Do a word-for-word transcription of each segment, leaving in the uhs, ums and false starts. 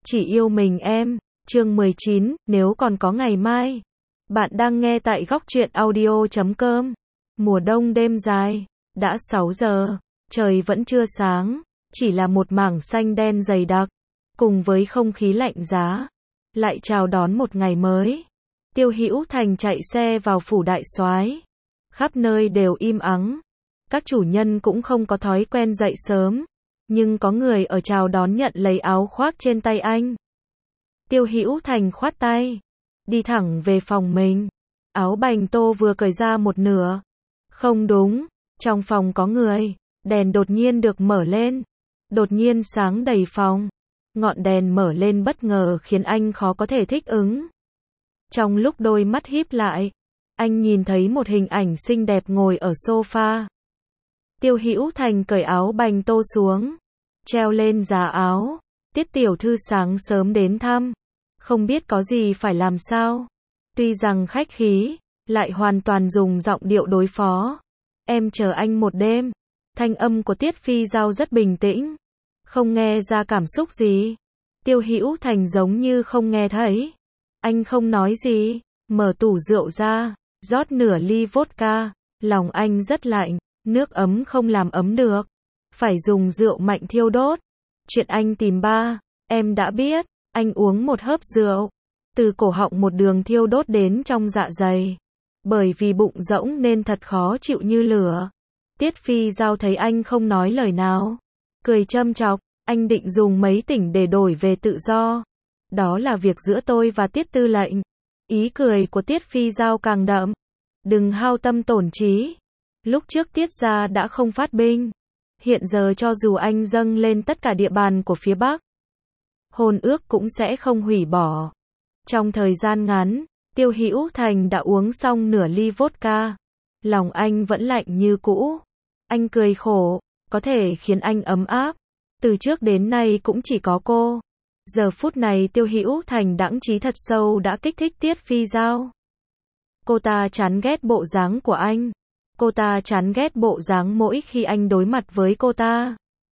Chỉ yêu mình em. Chương mười chín, nếu còn có ngày mai. Bạn đang nghe tại góc truyện audio chấm com. Mùa đông đêm dài, đã sáu giờ, trời vẫn chưa sáng, chỉ là một mảng xanh đen dày đặc, cùng với không khí lạnh giá, lại chào đón một ngày mới. Tiêu Hữu Thành chạy xe vào phủ đại soái, khắp nơi đều im ắng, các chủ nhân cũng không có thói quen dậy sớm, nhưng có người ở chào đón nhận lấy áo khoác trên tay anh. Tiêu Hữu Thành khoát tay, đi thẳng về phòng mình. Áo bành tô vừa cởi ra một nửa. Không đúng, trong phòng có người. Đèn đột nhiên được mở lên, đột nhiên sáng đầy phòng. Ngọn đèn mở lên bất ngờ khiến anh khó có thể thích ứng. Trong lúc đôi mắt híp lại, anh nhìn thấy một hình ảnh xinh đẹp ngồi ở sofa. Tiêu Hữu Thành cởi áo bành tô xuống, treo lên giá áo. Tiết tiểu thư sáng sớm đến thăm, không biết có gì phải làm sao. Tuy rằng khách khí, lại hoàn toàn dùng giọng điệu đối phó. Em chờ anh một đêm. Thanh âm của Tiết Phi Giao rất bình tĩnh, không nghe ra cảm xúc gì. Tiêu Hữu Thành giống như không nghe thấy. Anh không nói gì, mở tủ rượu ra, rót nửa ly vodka. Lòng anh rất lạnh, nước ấm không làm ấm được, phải dùng rượu mạnh thiêu đốt. Chuyện anh tìm ba, em đã biết. Anh uống một hớp rượu, từ cổ họng một đường thiêu đốt đến trong dạ dày. Bởi vì bụng rỗng nên thật khó chịu như lửa. Tiết Phi Giao thấy anh không nói lời nào, cười châm chọc, anh định dùng mấy tỉnh để đổi về tự do. Đó là việc giữa tôi và Tiết tư lệnh. Ý cười của Tiết Phi Giao càng đậm. Đừng hao tâm tổn trí. Lúc trước Tiết gia đã không phát binh. Hiện giờ cho dù anh dâng lên tất cả địa bàn của phía Bắc, hôn ước cũng sẽ không hủy bỏ. Trong thời gian ngắn, Tiêu Hữu Thành đã uống xong nửa ly vodka. Lòng anh vẫn lạnh như cũ. Anh cười khổ, có thể khiến anh ấm áp. Từ trước đến nay cũng chỉ có cô. Giờ phút này Tiêu Hữu Thành đãng trí thật sâu đã kích thích Tiết Phi Giao. Cô ta chán ghét bộ dáng của anh. Cô ta chán ghét bộ dáng mỗi khi anh đối mặt với cô ta.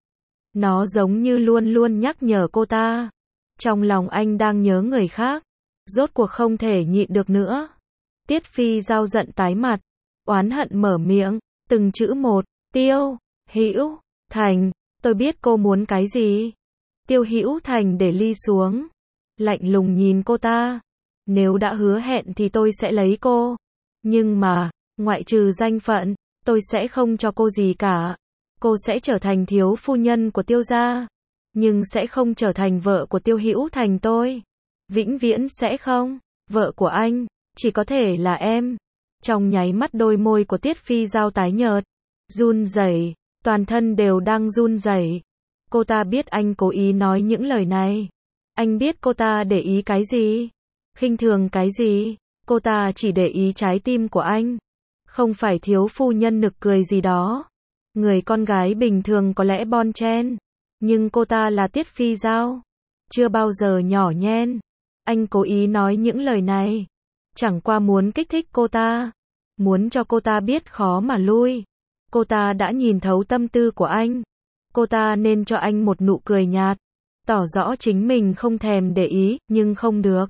Nó giống như luôn luôn nhắc nhở cô ta. Trong lòng anh đang nhớ người khác. Rốt cuộc không thể nhịn được nữa. Tiết Phi Giao giận tái mặt, oán hận mở miệng, từng chữ một. Tiêu Hữu Thành, tôi biết cô muốn cái gì. Tiêu Hữu Thành để ly xuống, lạnh lùng nhìn cô ta. Nếu đã hứa hẹn thì tôi sẽ lấy cô. Nhưng mà, ngoại trừ danh phận, tôi sẽ không cho cô gì cả. Cô sẽ trở thành thiếu phu nhân của Tiêu gia, nhưng sẽ không trở thành vợ của Tiêu Hữu Thành tôi. Vĩnh viễn sẽ không. Vợ của anh, chỉ có thể là em. Trong nháy mắt đôi môi của Tiết Phi Giao tái nhợt, run rẩy, toàn thân đều đang run rẩy. Cô ta biết anh cố ý nói những lời này. Anh biết cô ta để ý cái gì, khinh thường cái gì. Cô ta chỉ để ý trái tim của anh. Không phải thiếu phu nhân nực cười gì đó. Người con gái bình thường có lẽ bon chen, nhưng cô ta là Tiết Phi Giao, chưa bao giờ nhỏ nhen. Anh cố ý nói những lời này, chẳng qua muốn kích thích cô ta, muốn cho cô ta biết khó mà lui. Cô ta đã nhìn thấu tâm tư của anh. Cô ta nên cho anh một nụ cười nhạt, tỏ rõ chính mình không thèm để ý, nhưng không được.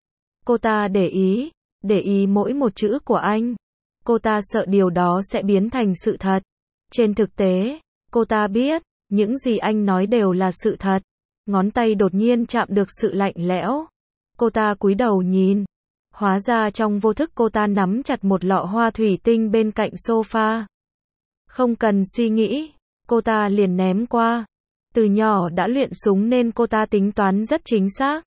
Cô ta để ý, để ý mỗi một chữ của anh. Cô ta sợ điều đó sẽ biến thành sự thật. Trên thực tế, cô ta biết, những gì anh nói đều là sự thật. Ngón tay đột nhiên chạm được sự lạnh lẽo. Cô ta cúi đầu nhìn. Hóa ra trong vô thức cô ta nắm chặt một lọ hoa thủy tinh bên cạnh sofa. Không cần suy nghĩ, cô ta liền ném qua. Từ nhỏ đã luyện súng nên cô ta tính toán rất chính xác.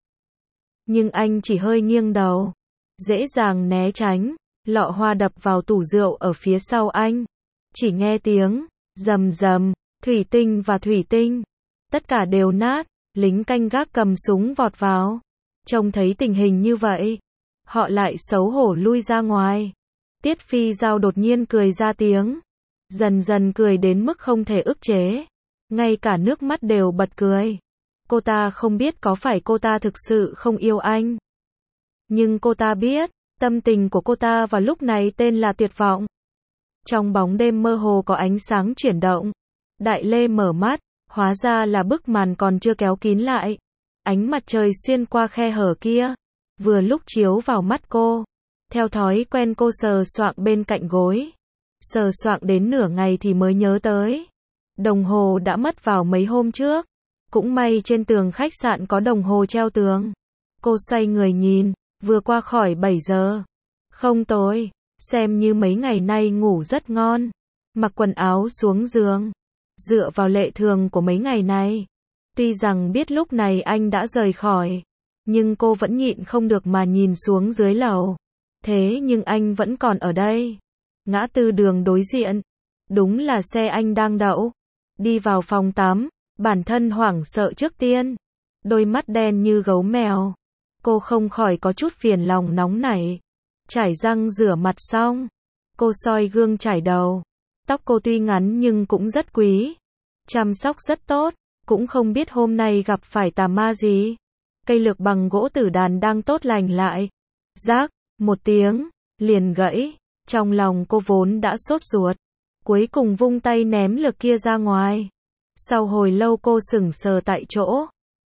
Nhưng anh chỉ hơi nghiêng đầu, dễ dàng né tránh. Lọ hoa đập vào tủ rượu ở phía sau anh. Chỉ nghe tiếng rầm rầm, thủy tinh và thủy tinh, tất cả đều nát. Lính canh gác cầm súng vọt vào. Trông thấy tình hình như vậy, họ lại xấu hổ lui ra ngoài. Tiết Phi Giao đột nhiên cười ra tiếng, dần dần cười đến mức không thể ức chế, ngay cả nước mắt đều bật cười. Cô ta không biết có phải cô ta thực sự không yêu anh, nhưng cô ta biết, tâm tình của cô ta vào lúc này tên là tuyệt vọng. Trong bóng đêm mơ hồ có ánh sáng chuyển động. Đại Lê mở mắt, hóa ra là bức màn còn chưa kéo kín lại. Ánh mặt trời xuyên qua khe hở kia, vừa lúc chiếu vào mắt cô. Theo thói quen cô sờ soạng bên cạnh gối. Sờ soạng đến nửa ngày thì mới nhớ tới. Đồng hồ đã mất vào mấy hôm trước. Cũng may trên tường khách sạn có đồng hồ treo tường. Cô xoay người nhìn, vừa qua khỏi bảy giờ. Không tối, xem như mấy ngày nay ngủ rất ngon. Mặc quần áo xuống giường. Dựa vào lệ thường của mấy ngày này. Tuy rằng biết lúc này anh đã rời khỏi. Nhưng cô vẫn nhịn không được mà nhìn xuống dưới lầu. Thế nhưng anh vẫn còn ở đây. Ngã tư đường đối diện. Đúng là xe anh đang đậu. Đi vào phòng tắm. Bản thân hoảng sợ trước tiên. Đôi mắt đen như gấu mèo. Cô không khỏi có chút phiền lòng nóng nảy. Chải răng rửa mặt xong. Cô soi gương chải đầu. Tóc cô tuy ngắn nhưng cũng rất quý. Chăm sóc rất tốt. Cũng không biết hôm nay gặp phải tà ma gì. Cây lược bằng gỗ tử đàn đang tốt lành lại. Rác, một tiếng, liền gãy. Trong lòng cô vốn đã sốt ruột. Cuối cùng vung tay ném lược kia ra ngoài. Sau hồi lâu cô sững sờ tại chỗ.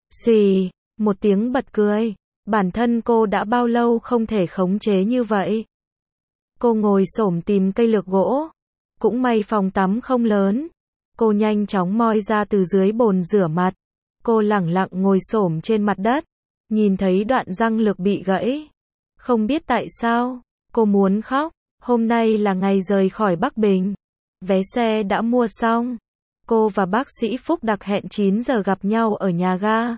Xì, một tiếng bật cười. Bản thân cô đã bao lâu không thể khống chế như vậy. Cô ngồi xổm tìm cây lược gỗ. Cũng may phòng tắm không lớn. Cô nhanh chóng moi ra từ dưới bồn rửa mặt. Cô lẳng lặng ngồi xổm trên mặt đất. Nhìn thấy đoạn răng lược bị gãy. Không biết tại sao, cô muốn khóc. Hôm nay là ngày rời khỏi Bắc Bình. Vé xe đã mua xong. Cô và bác sĩ Phúc đặc hẹn chín giờ gặp nhau ở nhà ga.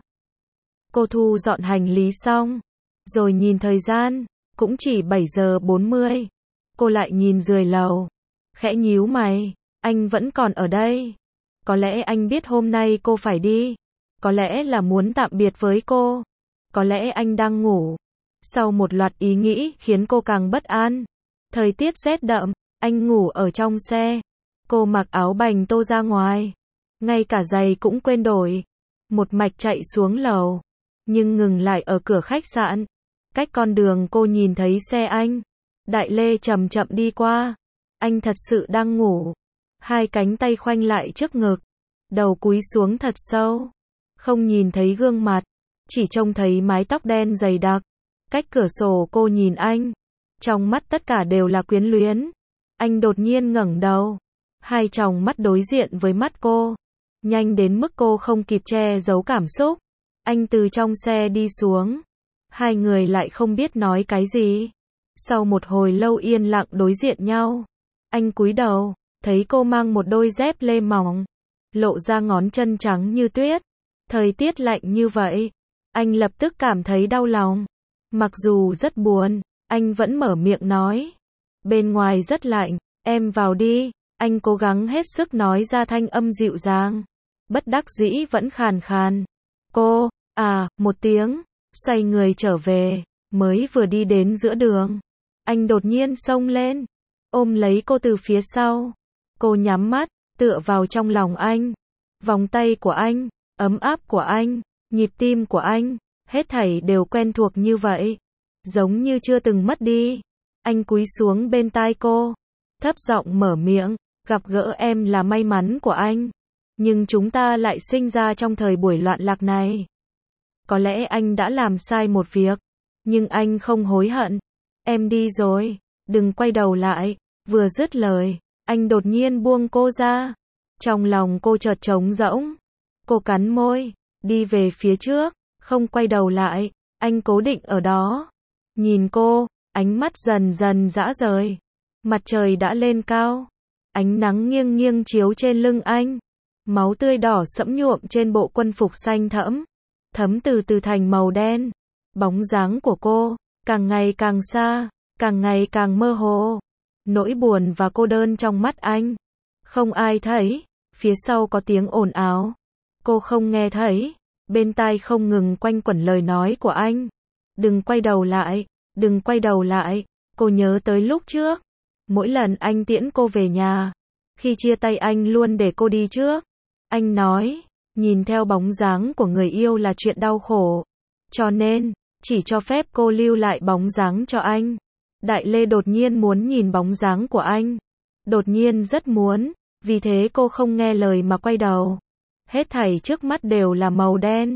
Cô thu dọn hành lý xong. Rồi nhìn thời gian, cũng chỉ bảy giờ bốn mươi. Cô lại nhìn dưới lầu. Khẽ nhíu mày, anh vẫn còn ở đây. Có lẽ anh biết hôm nay cô phải đi. Có lẽ là muốn tạm biệt với cô. Có lẽ anh đang ngủ. Sau một loạt ý nghĩ khiến cô càng bất an. Thời tiết rét đậm, anh ngủ ở trong xe. Cô mặc áo bành tô ra ngoài. Ngay cả giày cũng quên đổi. Một mạch chạy xuống lầu. Nhưng ngừng lại ở cửa khách sạn. Cách con đường cô nhìn thấy xe anh. Đại Lê chậm chậm đi qua. Anh thật sự đang ngủ. Hai cánh tay khoanh lại trước ngực. Đầu cúi xuống thật sâu. Không nhìn thấy gương mặt. Chỉ trông thấy mái tóc đen dày đặc. Cách cửa sổ cô nhìn anh. Trong mắt tất cả đều là quyến luyến. Anh đột nhiên ngẩng đầu. Hai tròng mắt đối diện với mắt cô. Nhanh đến mức cô không kịp che giấu cảm xúc. Anh từ trong xe đi xuống. Hai người lại không biết nói cái gì. Sau một hồi lâu yên lặng đối diện nhau. Anh cúi đầu, thấy cô mang một đôi dép lê mỏng. Lộ ra ngón chân trắng như tuyết. Thời tiết lạnh như vậy. Anh lập tức cảm thấy đau lòng. Mặc dù rất buồn, anh vẫn mở miệng nói. Bên ngoài rất lạnh, em vào đi. Anh cố gắng hết sức nói ra thanh âm dịu dàng. Bất đắc dĩ vẫn khàn khàn. Cô, à, một tiếng, xoay người trở về, mới vừa đi đến giữa đường. Anh đột nhiên xông lên, ôm lấy cô từ phía sau. Cô nhắm mắt, tựa vào trong lòng anh. Vòng tay của anh, ấm áp của anh, nhịp tim của anh, hết thảy đều quen thuộc như vậy. Giống như chưa từng mất đi. Anh cúi xuống bên tai cô, thấp giọng mở miệng, gặp gỡ em là may mắn của anh. Nhưng chúng ta lại sinh ra trong thời buổi loạn lạc này. Có lẽ anh đã làm sai một việc, nhưng anh không hối hận. Em đi rồi, đừng quay đầu lại. Vừa dứt lời, anh đột nhiên buông cô ra. Trong lòng cô chợt trống rỗng. Cô cắn môi, đi về phía trước, không quay đầu lại. Anh cố định ở đó, nhìn cô, ánh mắt dần dần rã rời. Mặt trời đã lên cao, ánh nắng nghiêng nghiêng chiếu trên lưng anh. Máu tươi đỏ sẫm nhuộm trên bộ quân phục xanh thẫm, thấm từ từ thành màu đen. Bóng dáng của cô, càng ngày càng xa, càng ngày càng mơ hồ. Nỗi buồn và cô đơn trong mắt anh. Không ai thấy, phía sau có tiếng ồn ào. Cô không nghe thấy, bên tai không ngừng quanh quẩn lời nói của anh. Đừng quay đầu lại, đừng quay đầu lại. Cô nhớ tới lúc trước, mỗi lần anh tiễn cô về nhà, khi chia tay anh luôn để cô đi trước. Anh nói, nhìn theo bóng dáng của người yêu là chuyện đau khổ. Cho nên, chỉ cho phép cô lưu lại bóng dáng cho anh. Đại Lê đột nhiên muốn nhìn bóng dáng của anh. Đột nhiên rất muốn, vì thế cô không nghe lời mà quay đầu. Hết thảy trước mắt đều là màu đen.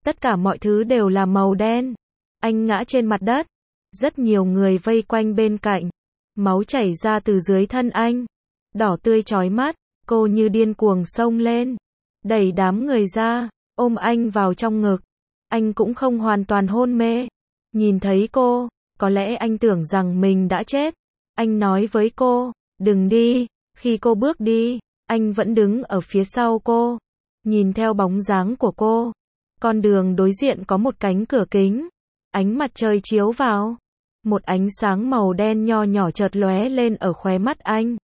Tất cả mọi thứ đều là màu đen. Anh ngã trên mặt đất. Rất nhiều người vây quanh bên cạnh. Máu chảy ra từ dưới thân anh. Đỏ tươi chói mắt. Cô như điên cuồng xông lên. Đẩy đám người ra. Ôm anh vào trong ngực. Anh cũng không hoàn toàn hôn mê. Nhìn thấy cô. Có lẽ anh tưởng rằng mình đã chết. Anh nói với cô. Đừng đi. Khi cô bước đi. Anh vẫn đứng ở phía sau cô. Nhìn theo bóng dáng của cô. Con đường đối diện có một cánh cửa kính. Ánh mặt trời chiếu vào. Một ánh sáng màu đen nho nhỏ chợt lóe lên ở khóe mắt anh.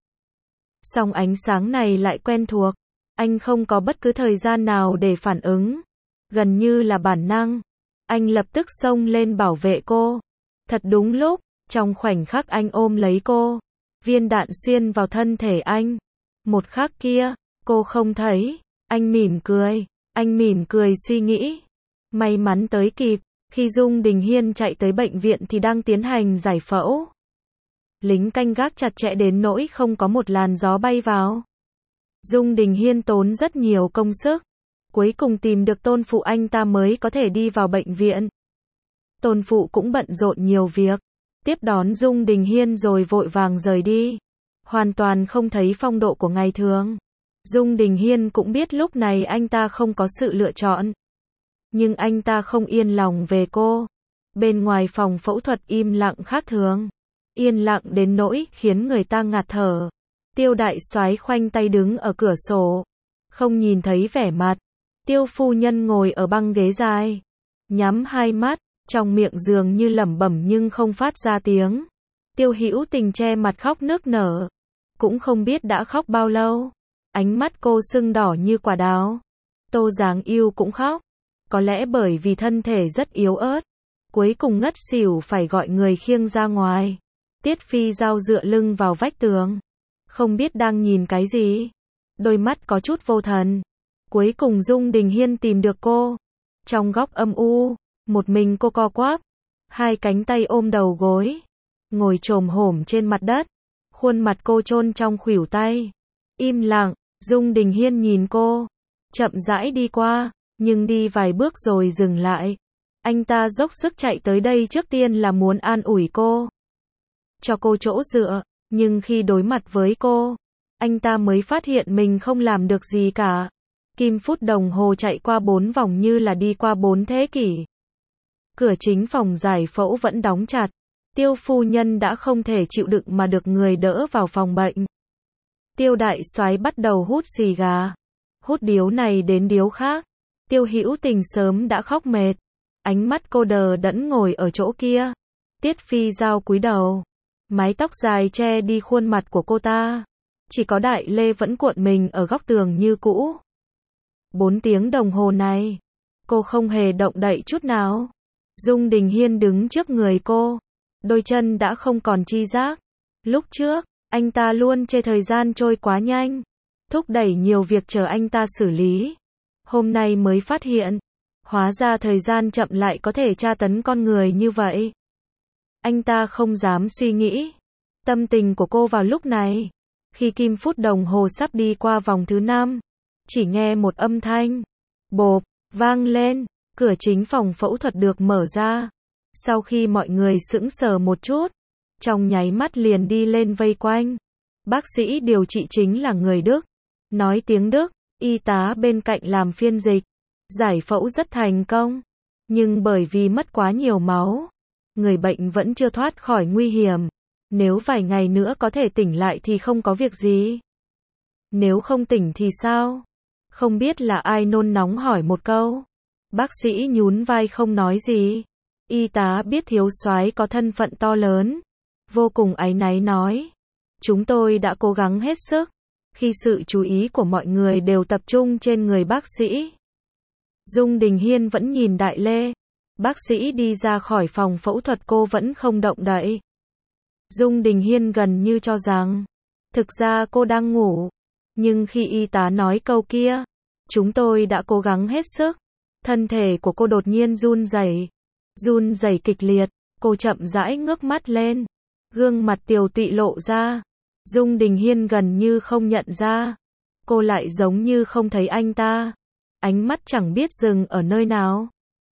Song ánh sáng này lại quen thuộc. Anh không có bất cứ thời gian nào để phản ứng. Gần như là bản năng. Anh lập tức xông lên bảo vệ cô. Thật đúng lúc, trong khoảnh khắc anh ôm lấy cô. Viên đạn xuyên vào thân thể anh. Một khắc kia, cô không thấy. Anh mỉm cười. Anh mỉm cười suy nghĩ. May mắn tới kịp. Khi Dung Đình Hiên chạy tới bệnh viện thì đang tiến hành giải phẫu. Lính canh gác chặt chẽ đến nỗi không có một làn gió bay vào. Dung Đình Hiên tốn rất nhiều công sức. Cuối cùng tìm được tôn phụ anh ta mới có thể đi vào bệnh viện. Tôn phụ cũng bận rộn nhiều việc. Tiếp đón Dung Đình Hiên rồi vội vàng rời đi. Hoàn toàn không thấy phong độ của ngày thường. Dung Đình Hiên cũng biết lúc này anh ta không có sự lựa chọn. Nhưng anh ta không yên lòng về cô. Bên ngoài phòng phẫu thuật im lặng khác thường. Yên lặng đến nỗi khiến người ta ngạt thở. Tiêu đại soái khoanh tay đứng ở cửa sổ. Không nhìn thấy vẻ mặt. Tiêu phu nhân ngồi ở băng ghế dài. Nhắm hai mắt. Trong miệng dường như lẩm bẩm nhưng không phát ra tiếng. Tiêu Hữu Tình che mặt khóc nức nở. Cũng không biết đã khóc bao lâu. Ánh mắt cô sưng đỏ như quả đào. Tô Giáng Yêu cũng khóc. Có lẽ bởi vì thân thể rất yếu ớt. Cuối cùng ngất xỉu phải gọi người khiêng ra ngoài. Tiết Phi Giao dựa lưng vào vách tường. Không biết đang nhìn cái gì. Đôi mắt có chút vô thần. Cuối cùng Dung Đình Hiên tìm được cô. Trong góc âm u. Một mình cô co quắp. Hai cánh tay ôm đầu gối. Ngồi chồm hổm trên mặt đất. Khuôn mặt cô chôn trong khuỷu tay. Im lặng. Dung Đình Hiên nhìn cô. Chậm rãi đi qua. Nhưng đi vài bước rồi dừng lại. Anh ta dốc sức chạy tới đây trước tiên là muốn an ủi cô. Cho cô chỗ dựa. Nhưng khi đối mặt với cô. Anh ta mới phát hiện mình không làm được gì cả. Kim phút đồng hồ chạy qua bốn vòng như là đi qua bốn thế kỷ. Cửa chính phòng giải phẫu vẫn đóng chặt. Tiêu phu nhân đã không thể chịu đựng mà được người đỡ vào phòng bệnh. Tiêu đại soái bắt đầu hút xì gà. Hút điếu này đến điếu khác. Tiêu Hữu Tình sớm đã khóc mệt. Ánh mắt cô đờ đẫn ngồi ở chỗ kia. Tiết Phi Giao cúi đầu. Mái tóc dài che đi khuôn mặt của cô ta. Chỉ có Đại Lê vẫn cuộn mình ở góc tường như cũ. Bốn tiếng đồng hồ này. Cô không hề động đậy chút nào. Dung Đình Hiên đứng trước người cô. Đôi chân đã không còn chi giác. Lúc trước, anh ta luôn chê thời gian trôi quá nhanh. Thúc đẩy nhiều việc chờ anh ta xử lý. Hôm nay mới phát hiện. Hóa ra thời gian chậm lại có thể tra tấn con người như vậy. Anh ta không dám suy nghĩ. Tâm tình của cô vào lúc này. Khi kim phút đồng hồ sắp đi qua vòng thứ năm. Chỉ nghe một âm thanh. Bộp, vang lên. Cửa chính phòng phẫu thuật được mở ra. Sau khi mọi người sững sờ một chút. Trong nháy mắt liền đi lên vây quanh. Bác sĩ điều trị chính là người Đức. Nói tiếng Đức. Y tá bên cạnh làm phiên dịch. Giải phẫu rất thành công. Nhưng bởi vì mất quá nhiều máu. Người bệnh vẫn chưa thoát khỏi nguy hiểm. Nếu vài ngày nữa có thể tỉnh lại thì không có việc gì. Nếu không tỉnh thì sao? Không biết là ai nôn nóng hỏi một câu. Bác sĩ nhún vai không nói gì. Y tá biết thiếu soái có thân phận to lớn. Vô cùng áy náy nói. Chúng tôi đã cố gắng hết sức. Khi sự chú ý của mọi người đều tập trung trên người bác sĩ. Dung Đình Hiên vẫn nhìn Đại Lê. Bác sĩ đi ra khỏi phòng phẫu thuật cô vẫn không động đậy. Dung Đình Hiên gần như cho rằng. Thực ra cô đang ngủ. Nhưng khi y tá nói câu kia. Chúng tôi đã cố gắng hết sức. Thân thể của cô đột nhiên run rẩy. Run rẩy kịch liệt. Cô chậm rãi ngước mắt lên. Gương mặt tiều tụy lộ ra. Dung Đình Hiên gần như không nhận ra. Cô lại giống như không thấy anh ta. Ánh mắt chẳng biết dừng ở nơi nào.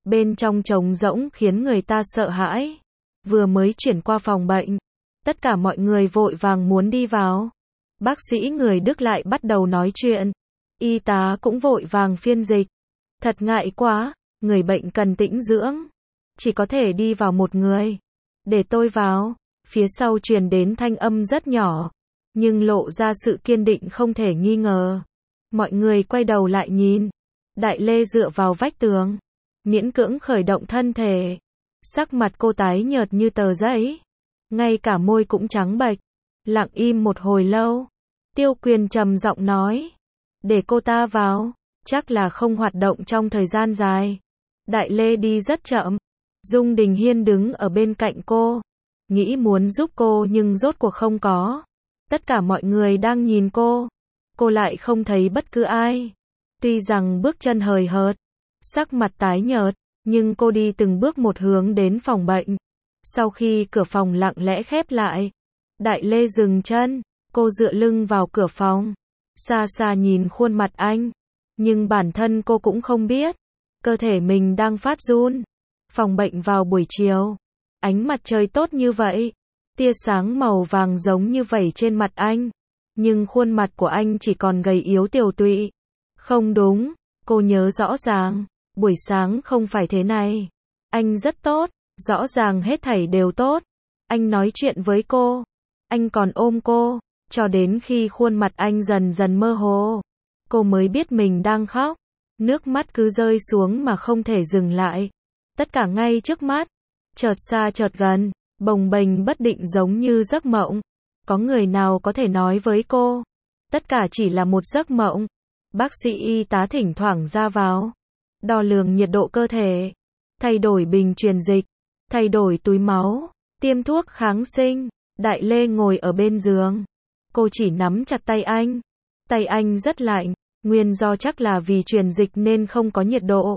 Bên trong trống rỗng khiến người ta sợ hãi. Vừa mới chuyển qua phòng bệnh, tất cả mọi người vội vàng muốn đi vào. Bác sĩ người Đức lại bắt đầu nói chuyện. Y tá cũng vội vàng phiên dịch. Thật ngại quá, người bệnh cần tĩnh dưỡng. Chỉ có thể đi vào một người. Để tôi vào. Phía sau truyền đến thanh âm rất nhỏ, nhưng lộ ra sự kiên định không thể nghi ngờ. Mọi người quay đầu lại nhìn. Đại Lê dựa vào vách tường, miễn cưỡng khởi động thân thể. Sắc mặt cô tái nhợt như tờ giấy, ngay cả môi cũng trắng bệch. Lặng im một hồi lâu, Tiêu Quyền trầm giọng nói, để cô ta vào, chắc là không hoạt động trong thời gian dài. Đại Lê đi rất chậm. Dung Đình Hiên đứng ở bên cạnh cô, nghĩ muốn giúp cô nhưng rốt cuộc không có. Tất cả mọi người đang nhìn cô, cô lại không thấy bất cứ ai. Tuy rằng bước chân hời hợt, sắc mặt tái nhợt, nhưng cô đi từng bước một hướng đến phòng bệnh. Sau khi cửa phòng lặng lẽ khép lại, Đại Lê dừng chân, cô dựa lưng vào cửa phòng, xa xa nhìn khuôn mặt anh, nhưng bản thân cô cũng không biết, cơ thể mình đang phát run. Phòng bệnh vào buổi chiều, ánh mặt trời tốt như vậy, tia sáng màu vàng giống như vẩy trên mặt anh, nhưng khuôn mặt của anh chỉ còn gầy yếu tiều tụy. Không đúng, cô nhớ rõ ràng, buổi sáng không phải thế này. Anh rất tốt, rõ ràng hết thảy đều tốt. Anh nói chuyện với cô, anh còn ôm cô, cho đến khi khuôn mặt anh dần dần mơ hồ, cô mới biết mình đang khóc. Nước mắt cứ rơi xuống mà không thể dừng lại. Tất cả ngay trước mắt, chợt xa chợt gần, bồng bềnh bất định giống như giấc mộng. Có người nào có thể nói với cô, tất cả chỉ là một giấc mộng. Bác sĩ y tá thỉnh thoảng ra vào, đo lường nhiệt độ cơ thể, thay đổi bình truyền dịch, thay đổi túi máu, tiêm thuốc kháng sinh. Đại Lê ngồi ở bên giường, cô chỉ nắm chặt tay anh. Tay anh rất lạnh, nguyên do chắc là vì truyền dịch nên không có nhiệt độ.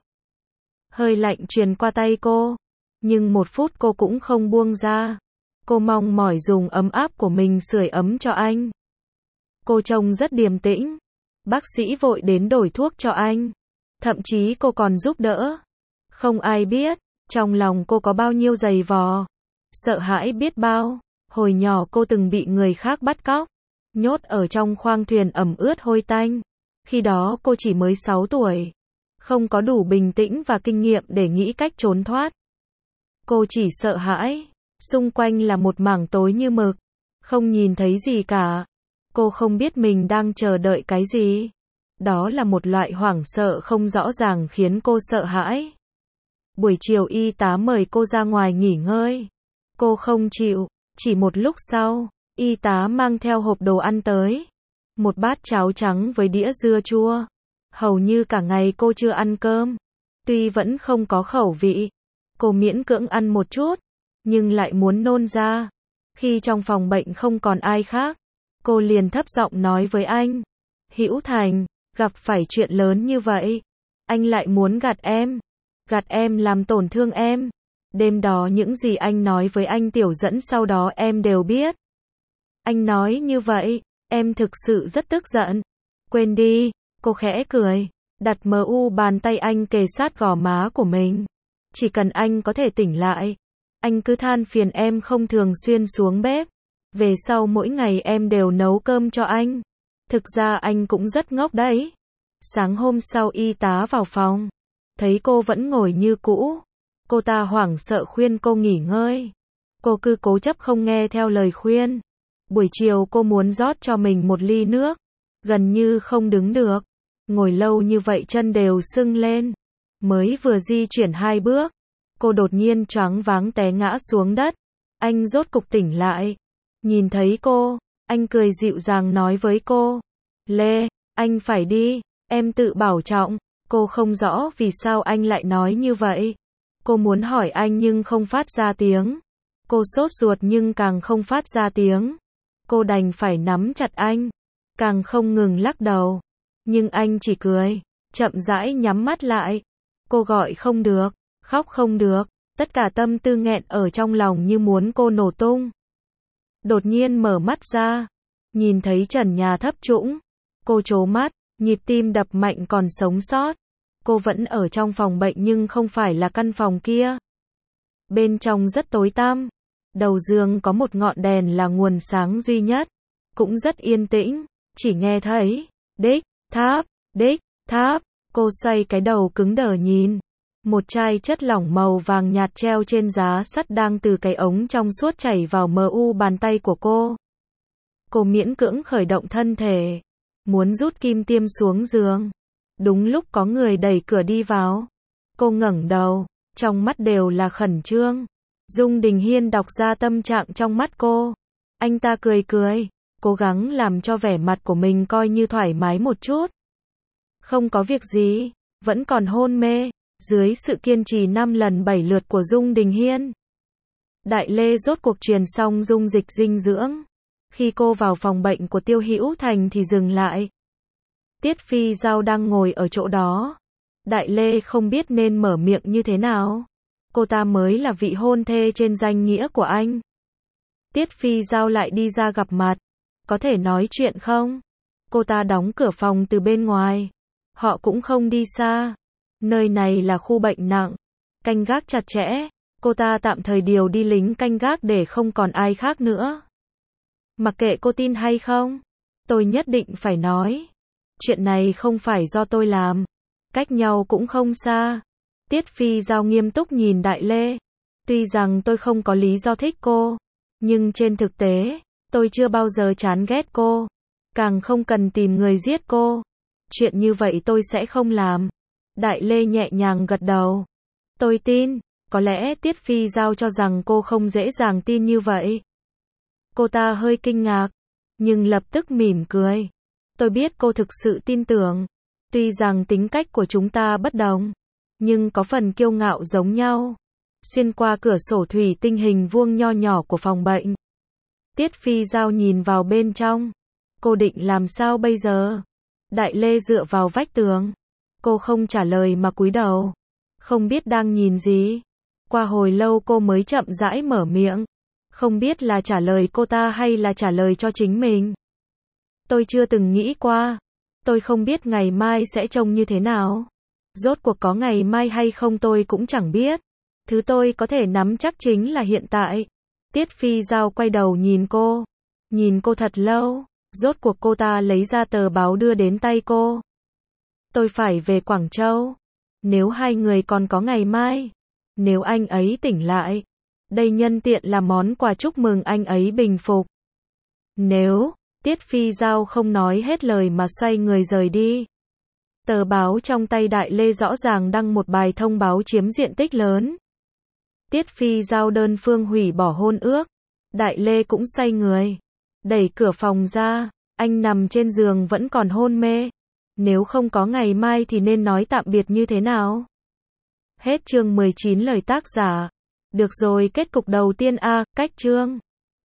Hơi lạnh truyền qua tay cô, nhưng một phút cô cũng không buông ra. Cô mong mỏi dùng ấm áp của mình sưởi ấm cho anh. Cô trông rất điềm tĩnh. Bác sĩ vội đến đổi thuốc cho anh. Thậm chí cô còn giúp đỡ. Không ai biết, trong lòng cô có bao nhiêu giày vò. Sợ hãi biết bao. Hồi nhỏ cô từng bị người khác bắt cóc, nhốt ở trong khoang thuyền ẩm ướt hôi tanh. Khi đó cô chỉ mới sáu tuổi. Không có đủ bình tĩnh và kinh nghiệm để nghĩ cách trốn thoát. Cô chỉ sợ hãi. Xung quanh là một mảng tối như mực. Không nhìn thấy gì cả. Cô không biết mình đang chờ đợi cái gì. Đó là một loại hoảng sợ không rõ ràng khiến cô sợ hãi. Buổi chiều y tá mời cô ra ngoài nghỉ ngơi. Cô không chịu. Chỉ một lúc sau, y tá mang theo hộp đồ ăn tới. Một bát cháo trắng với đĩa dưa chua. Hầu như cả ngày cô chưa ăn cơm. Tuy vẫn không có khẩu vị, cô miễn cưỡng ăn một chút, nhưng lại muốn nôn ra. Khi trong phòng bệnh không còn ai khác, cô liền thấp giọng nói với anh. Hữu Thành, gặp phải chuyện lớn như vậy, anh lại muốn gạt em. Gạt em làm tổn thương em. Đêm đó những gì anh nói với anh Tiểu Dẫn sau đó em đều biết. Anh nói như vậy, em thực sự rất tức giận. Quên đi, cô khẽ cười, đặt mờ u bàn tay anh kề sát gò má của mình. Chỉ cần anh có thể tỉnh lại, anh cứ than phiền em không thường xuyên xuống bếp. Về sau mỗi ngày em đều nấu cơm cho anh. Thực ra anh cũng rất ngốc đấy. Sáng hôm sau y tá vào phòng, thấy cô vẫn ngồi như cũ. Cô ta hoảng sợ khuyên cô nghỉ ngơi. Cô cứ cố chấp không nghe theo lời khuyên. Buổi chiều cô muốn rót cho mình một ly nước. Gần như không đứng được. Ngồi lâu như vậy chân đều sưng lên. Mới vừa di chuyển hai bước, cô đột nhiên choáng váng té ngã xuống đất. Anh rốt cục tỉnh lại. Nhìn thấy cô, anh cười dịu dàng nói với cô. Lê, anh phải đi, em tự bảo trọng. Cô không rõ vì sao anh lại nói như vậy. Cô muốn hỏi anh nhưng không phát ra tiếng. Cô sốt ruột nhưng càng không phát ra tiếng. Cô đành phải nắm chặt anh, càng không ngừng lắc đầu. Nhưng anh chỉ cười, chậm rãi nhắm mắt lại. Cô gọi không được, khóc không được, tất cả tâm tư nghẹn ở trong lòng như muốn cô nổ tung. Đột nhiên mở mắt ra, nhìn thấy trần nhà thấp trũng. Cô trố mắt, nhịp tim đập mạnh còn sống sót. Cô vẫn ở trong phòng bệnh nhưng không phải là căn phòng kia. Bên trong rất tối tăm. Đầu giường có một ngọn đèn là nguồn sáng duy nhất. Cũng rất yên tĩnh. Chỉ nghe thấy đích, tháp, đích, tháp. Cô xoay cái đầu cứng đờ nhìn. Một chai chất lỏng màu vàng nhạt treo trên giá sắt đang từ cái ống trong suốt chảy vào mờ u bàn tay của cô. Cô miễn cưỡng khởi động thân thể. Muốn rút kim tiêm xuống giường. Đúng lúc có người đẩy cửa đi vào. Cô ngẩng đầu. Trong mắt đều là khẩn trương. Dung Đình Hiên đọc ra tâm trạng trong mắt cô. Anh ta cười cười. Cố gắng làm cho vẻ mặt của mình coi như thoải mái một chút. Không có việc gì. Vẫn còn hôn mê. Dưới sự kiên trì năm lần bảy lượt của Dung Đình Hiên. Đại Lê rốt cuộc truyền xong dung dịch dinh dưỡng. Khi cô vào phòng bệnh của Tiêu Hữu Thành thì dừng lại. Tiết Phi Giao đang ngồi ở chỗ đó. Đại Lê không biết nên mở miệng như thế nào. Cô ta mới là vị hôn thê trên danh nghĩa của anh. Tiết Phi Giao lại đi ra gặp mặt. Có thể nói chuyện không? Cô ta đóng cửa phòng từ bên ngoài. Họ cũng không đi xa. Nơi này là khu bệnh nặng. Canh gác chặt chẽ. Cô ta tạm thời điều đi lính canh gác để không còn ai khác nữa. Mặc kệ cô tin hay không, tôi nhất định phải nói. Chuyện này không phải do tôi làm. Cách nhau cũng không xa. Tiết Phi Giao nghiêm túc nhìn Đại Lê. Tuy rằng tôi không có lý do thích cô, nhưng trên thực tế, tôi chưa bao giờ chán ghét cô. Càng không cần tìm người giết cô. Chuyện như vậy tôi sẽ không làm. Đại Lê nhẹ nhàng gật đầu. Tôi tin. Có lẽ Tiết Phi Giao cho rằng cô không dễ dàng tin như vậy. Cô ta hơi kinh ngạc, nhưng lập tức mỉm cười. Tôi biết cô thực sự tin tưởng. Tuy rằng tính cách của chúng ta bất đồng, nhưng có phần kiêu ngạo giống nhau. Xuyên qua cửa sổ thủy tinh hình vuông nho nhỏ của phòng bệnh. Tiết Phi Giao nhìn vào bên trong. Cô định làm sao bây giờ? Đại Lê dựa vào vách tường. Cô không trả lời mà cúi đầu. Không biết đang nhìn gì. Qua hồi lâu cô mới chậm rãi mở miệng. Không biết là trả lời cô ta hay là trả lời cho chính mình. Tôi chưa từng nghĩ qua. Tôi không biết ngày mai sẽ trông như thế nào. Rốt cuộc có ngày mai hay không tôi cũng chẳng biết. Thứ tôi có thể nắm chắc chính là hiện tại. Tiết Phi Giao quay đầu nhìn cô. Nhìn cô thật lâu. Rốt cuộc cô ta lấy ra tờ báo đưa đến tay cô. Tôi phải về Quảng Châu. Nếu hai người còn có ngày mai. Nếu anh ấy tỉnh lại. Đây nhân tiện là món quà chúc mừng anh ấy bình phục. Nếu, Tiết Phi Giao không nói hết lời mà xoay người rời đi. Tờ báo trong tay Đại Lê rõ ràng đăng một bài thông báo chiếm diện tích lớn. Tiết Phi Giao đơn phương hủy bỏ hôn ước. Đại Lê cũng xoay người. Đẩy cửa phòng ra. Anh nằm trên giường vẫn còn hôn mê. Nếu không có ngày mai thì nên nói tạm biệt như thế nào? Hết chương mười chín lời tác giả. Được rồi, kết cục đầu tiên a, cách chương.